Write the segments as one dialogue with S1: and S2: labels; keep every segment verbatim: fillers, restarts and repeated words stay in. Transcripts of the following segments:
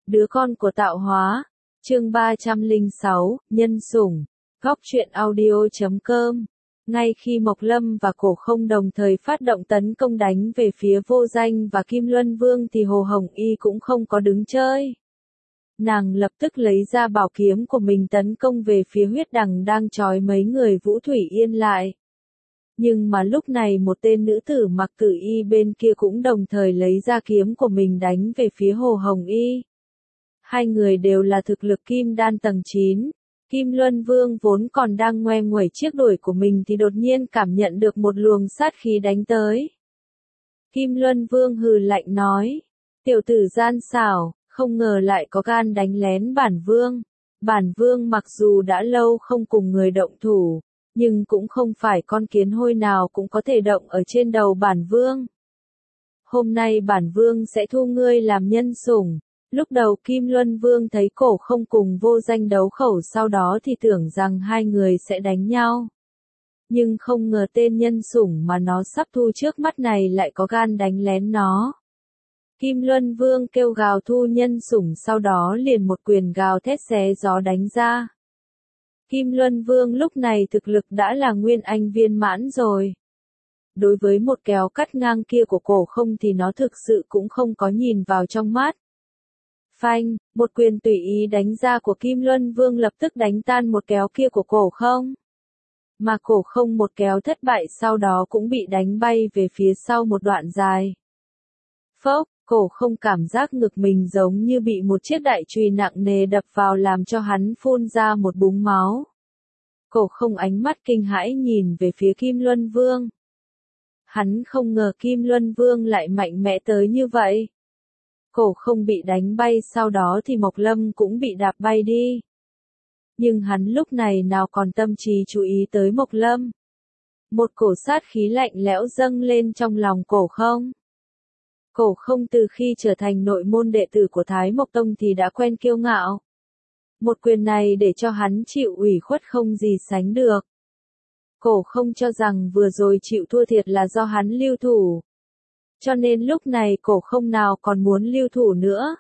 S1: Đứa con của tạo hóa. Chương ba trăm lẻ sáu, nhân sủng. Góc truyện audio chấm com. Ngay khi Mộc Lâm và Cổ Không đồng thời phát động tấn công đánh về phía Vô Danh và Kim Luân Vương thì Hồ Hồng Y cũng không có đứng chơi. Nàng lập tức lấy ra bảo kiếm của mình tấn công về phía huyết đằng đang trói mấy người Vũ Thủy Yên lại. Nhưng mà lúc này một tên nữ tử mặc tử y bên kia cũng đồng thời lấy ra kiếm của mình đánh về phía Hồ Hồng Y. Hai người đều là thực lực kim đan tầng chín. Kim Luân Vương vốn còn đang ngoe nguẩy chiếc đuổi của mình thì đột nhiên cảm nhận được một luồng sát khí đánh tới. Kim Luân Vương hừ lạnh nói, tiểu tử gian xảo, không ngờ lại có gan đánh lén bản vương. Bản vương mặc dù đã lâu không cùng người động thủ, nhưng cũng không phải con kiến hôi nào cũng có thể động ở trên đầu bản vương. Hôm nay bản vương sẽ thu ngươi làm nhân sủng. Lúc đầu Kim Luân Vương thấy Cổ Không cùng Vô Danh đấu khẩu, sau đó thì tưởng rằng hai người sẽ đánh nhau. Nhưng không ngờ tên nhân sủng mà nó sắp thu trước mắt này lại có gan đánh lén nó. Kim Luân Vương kêu gào thu nhân sủng, sau đó liền một quyền gào thét xé gió đánh ra. Kim Luân Vương lúc này thực lực đã là nguyên anh viên mãn rồi. Đối với một kéo cắt ngang kia của Cổ Không thì nó thực sự cũng không có nhìn vào trong mắt. Phanh, một quyền tùy ý đánh ra của Kim Luân Vương lập tức đánh tan một kéo kia của Cổ Không. Mà Cổ Không một kéo thất bại sau đó cũng bị đánh bay về phía sau một đoạn dài. Phốc, Cổ Không cảm giác ngực mình giống như bị một chiếc đại chùy nặng nề đập vào làm cho hắn phun ra một búng máu. Cổ Không ánh mắt kinh hãi nhìn về phía Kim Luân Vương. Hắn không ngờ Kim Luân Vương lại mạnh mẽ tới như vậy. Cổ Không bị đánh bay, sau đó thì Mộc Lâm cũng bị đạp bay đi. Nhưng hắn lúc này nào còn tâm trí chú ý tới Mộc Lâm. Một cổ sát khí lạnh lẽo dâng lên trong lòng Cổ Không. Cổ Không từ khi trở thành nội môn đệ tử của Thái Mộc Tông thì đã quen kiêu ngạo. Một quyền này để cho hắn chịu ủy khuất không gì sánh được. Cổ Không cho rằng vừa rồi chịu thua thiệt là do hắn lưu thủ. Cho nên lúc này Cổ Không nào còn muốn lưu thủ nữa.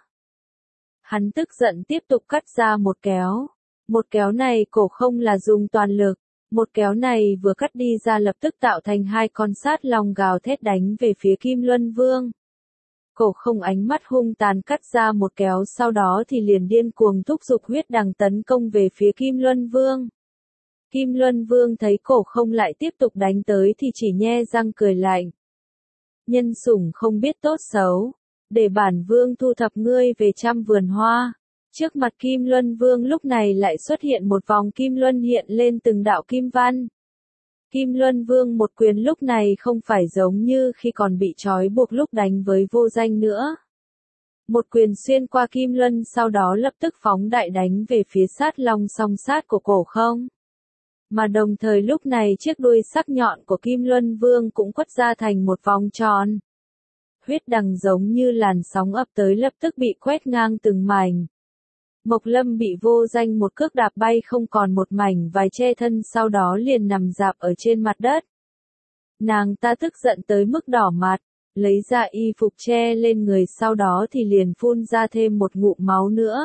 S1: Hắn tức giận tiếp tục cắt ra một kéo. Một kéo này Cổ Không là dùng toàn lực. Một kéo này vừa cắt đi ra lập tức tạo thành hai con sát long gào thét đánh về phía Kim Luân Vương. Cổ Không ánh mắt hung tàn cắt ra một kéo, sau đó thì liền điên cuồng thúc giục huyết đằng tấn công về phía Kim Luân Vương. Kim Luân Vương thấy Cổ Không lại tiếp tục đánh tới thì chỉ nhe răng cười lạnh. Nhân sủng không biết tốt xấu, để bản vương thu thập ngươi về trăm vườn hoa. Trước mặt Kim Luân Vương lúc này lại xuất hiện một vòng kim luân hiện lên từng đạo kim văn. Kim Luân Vương một quyền lúc này không phải giống như khi còn bị trói buộc lúc đánh với Vô Danh nữa. Một quyền xuyên qua Kim Luân, sau đó lập tức phóng đại đánh về phía sát long song sát của Cổ Không. Mà đồng thời lúc này chiếc đuôi sắc nhọn của Kim Luân Vương cũng quất ra thành một vòng tròn. Huyết đằng giống như làn sóng ập tới lập tức bị quét ngang từng mảnh. Mộc Lâm bị Vô Danh một cước đạp bay không còn một mảnh vải che thân, sau đó liền nằm rạp ở trên mặt đất. Nàng ta tức giận tới mức đỏ mặt, lấy ra y phục che lên người, sau đó thì liền phun ra thêm một ngụm máu nữa.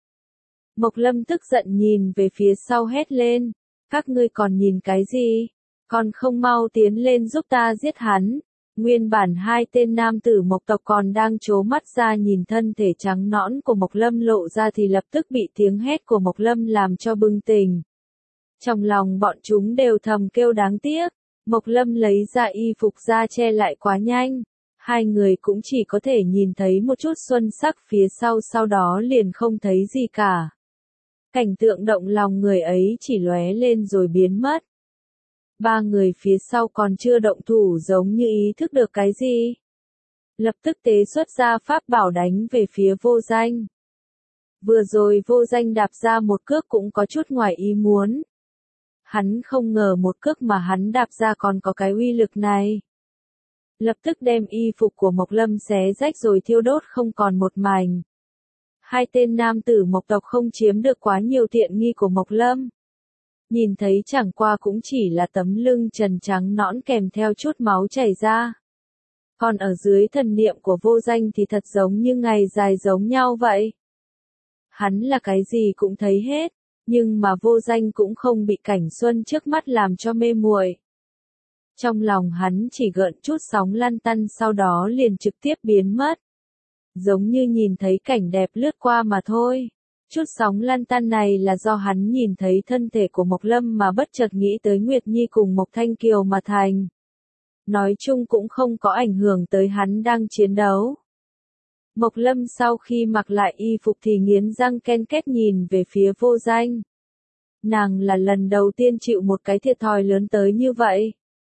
S1: Mộc Lâm tức giận nhìn về phía sau hét lên, các ngươi còn nhìn cái gì? Còn không mau tiến lên giúp ta giết hắn. Nguyên bản hai tên nam tử Mộc tộc còn đang trố mắt ra nhìn thân thể trắng nõn của Mộc Lâm lộ ra thì lập tức bị tiếng hét của Mộc Lâm làm cho bừng tỉnh. Trong lòng bọn chúng đều thầm kêu đáng tiếc, Mộc Lâm lấy ra y phục ra che lại quá nhanh. Hai người cũng chỉ có thể nhìn thấy một chút xuân sắc phía sau, sau đó liền không thấy gì cả. Cảnh tượng động lòng người ấy chỉ lóe lên rồi biến mất. Ba người phía sau còn chưa động thủ giống như ý thức được cái gì. Lập tức tế xuất ra pháp bảo đánh về phía Vô Danh. Vừa rồi Vô Danh đạp ra một cước cũng có chút ngoài ý muốn. Hắn không ngờ một cước mà hắn đạp ra còn có cái uy lực này. Lập tức đem y phục của Mộc Lâm xé rách rồi thiêu đốt không còn một mảnh. Hai tên nam tử Mộc tộc không chiếm được quá nhiều tiện nghi của Mộc Lâm. Nhìn thấy chẳng qua cũng chỉ là tấm lưng trần trắng nõn kèm theo chút máu chảy ra. Còn ở dưới thần niệm của Vô Danh thì thật giống như ngày dài giống nhau vậy. Hắn là cái gì cũng thấy hết, nhưng mà Vô Danh cũng không bị cảnh xuân trước mắt làm cho mê muội. Trong lòng hắn chỉ gợn chút sóng lăn tăn sau đó liền trực tiếp biến mất. Giống như nhìn thấy cảnh đẹp lướt qua mà thôi. Chút sóng lăn tăn này là do hắn nhìn thấy thân thể của Mộc Lâm mà bất chợt nghĩ tới Nguyệt Nhi cùng Mộc Thanh Kiều mà thành. Nói chung cũng không có ảnh hưởng tới hắn đang chiến đấu. Mộc Lâm sau khi mặc lại y phục thì nghiến răng ken két nhìn về phía Vô Danh. Nàng là lần đầu tiên chịu một cái thiệt thòi lớn tới như vậy.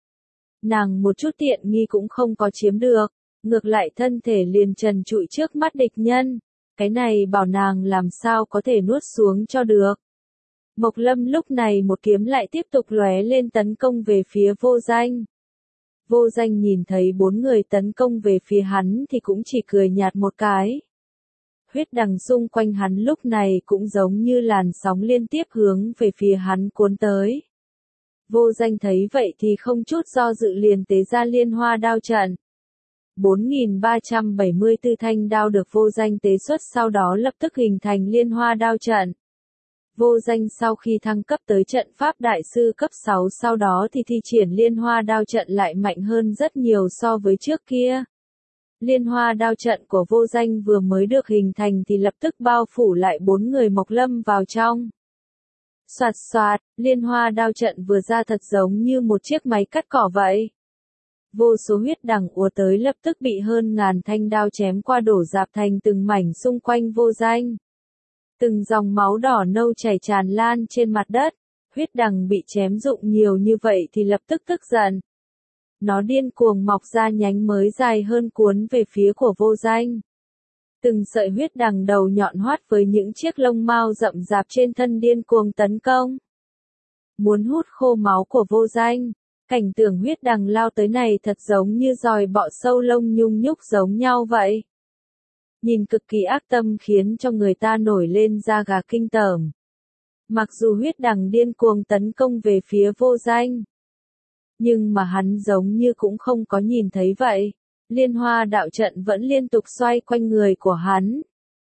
S1: Nàng một chút tiện nghi cũng không có chiếm được, ngược lại thân thể liền trần trụi trước mắt địch nhân. Cái này bảo nàng làm sao có thể nuốt xuống cho được. Mộc Lâm lúc này một kiếm lại tiếp tục lóe lên tấn công về phía Vô Danh. Vô Danh nhìn thấy bốn người tấn công về phía hắn thì cũng chỉ cười nhạt một cái. Huyết đằng xung quanh hắn lúc này cũng giống như làn sóng liên tiếp hướng về phía hắn cuốn tới. Vô Danh thấy vậy thì không chút do dự liền tế ra liên hoa đao trận. bốn nghìn ba trăm bảy mươi tư thanh đao được Vô Danh tế xuất sau đó lập tức hình thành liên hoa đao trận. Vô Danh sau khi thăng cấp tới trận pháp đại sư cấp sáu sau đó thì thi triển liên hoa đao trận lại mạnh hơn rất nhiều so với trước kia. Liên hoa đao trận của Vô Danh vừa mới được hình thành thì lập tức bao phủ lại bốn người Mộc Lâm vào trong. Soạt soạt, liên hoa đao trận vừa ra thật giống như một chiếc máy cắt cỏ vậy. Vô số huyết đằng ùa tới lập tức bị hơn ngàn thanh đao chém qua đổ rạp thành từng mảnh xung quanh Vô Danh. Từng dòng máu đỏ nâu chảy tràn lan trên mặt đất, huyết đằng bị chém rụng nhiều như vậy thì lập tức tức giận. Nó điên cuồng mọc ra nhánh mới dài hơn cuốn về phía của Vô Danh. Từng sợi huyết đằng đầu nhọn hoắt với những chiếc lông mao rậm rạp trên thân điên cuồng tấn công. Muốn hút khô máu của Vô Danh, cảnh tượng huyết đằng lao tới này thật giống như dòi bọ sâu lông nhung nhúc giống nhau vậy. Nhìn cực kỳ ác tâm khiến cho người ta nổi lên da gà kinh tởm. Mặc dù huyết đằng điên cuồng tấn công về phía Vô Danh, nhưng mà hắn giống như cũng không có nhìn thấy vậy. Liên hoa đạo trận vẫn liên tục xoay quanh người của hắn.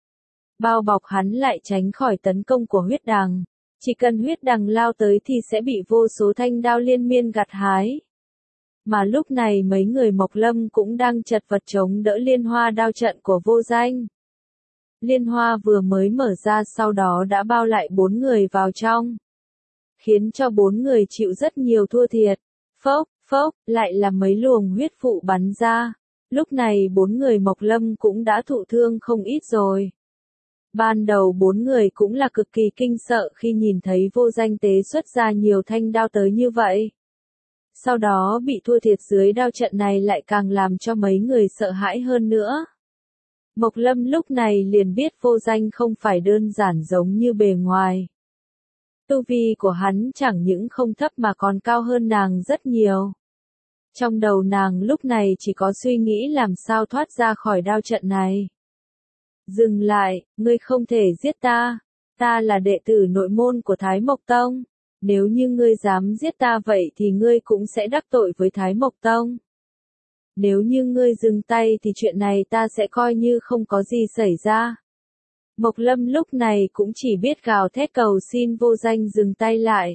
S1: Bao bọc hắn lại tránh khỏi tấn công của huyết đằng. Chỉ cần huyết đằng lao tới thì sẽ bị vô số thanh đao liên miên gặt hái. Mà lúc này mấy người Mộc Lâm cũng đang chật vật chống đỡ liên hoa đao trận của Vô Danh. Liên hoa vừa mới mở ra sau đó đã bao lại bốn người vào trong. Khiến cho bốn người chịu rất nhiều thua thiệt. Phốc, phốc, lại là mấy luồng huyết vụ bắn ra. Lúc này bốn người Mộc Lâm cũng đã thụ thương không ít rồi. Ban đầu bốn người cũng là cực kỳ kinh sợ khi nhìn thấy Vô Danh tế xuất ra nhiều thanh đao tới như vậy. Sau đó bị thua thiệt dưới đao trận này lại càng làm cho mấy người sợ hãi hơn nữa. Mộc Lâm lúc này liền biết Vô Danh không phải đơn giản giống như bề ngoài. Tu vi của hắn chẳng những không thấp mà còn cao hơn nàng rất nhiều. Trong đầu nàng lúc này chỉ có suy nghĩ làm sao thoát ra khỏi đao trận này. Dừng lại, ngươi không thể giết ta. Ta là đệ tử nội môn của Thái Mộc Tông. Nếu như ngươi dám giết ta vậy thì ngươi cũng sẽ đắc tội với Thái Mộc Tông. Nếu như ngươi dừng tay thì chuyện này ta sẽ coi như không có gì xảy ra. Mộc Lâm lúc này cũng chỉ biết gào thét cầu xin Vô Danh dừng tay lại.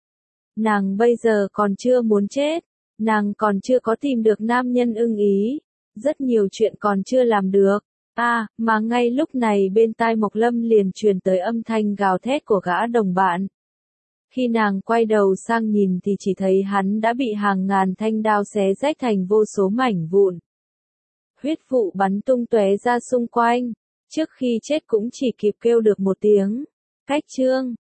S1: Nàng bây giờ còn chưa muốn chết. Nàng còn chưa có tìm được nam nhân ưng ý. Rất nhiều chuyện còn chưa làm được. À, mà ngay lúc này bên tai Mộc Lâm liền truyền tới âm thanh gào thét của gã đồng bạn. Khi nàng quay đầu sang nhìn thì chỉ thấy hắn đã bị hàng ngàn thanh đao xé rách thành vô số mảnh vụn. Huyết vụ bắn tung tóe ra xung quanh. Trước khi chết cũng chỉ kịp kêu được một tiếng. Cách chương.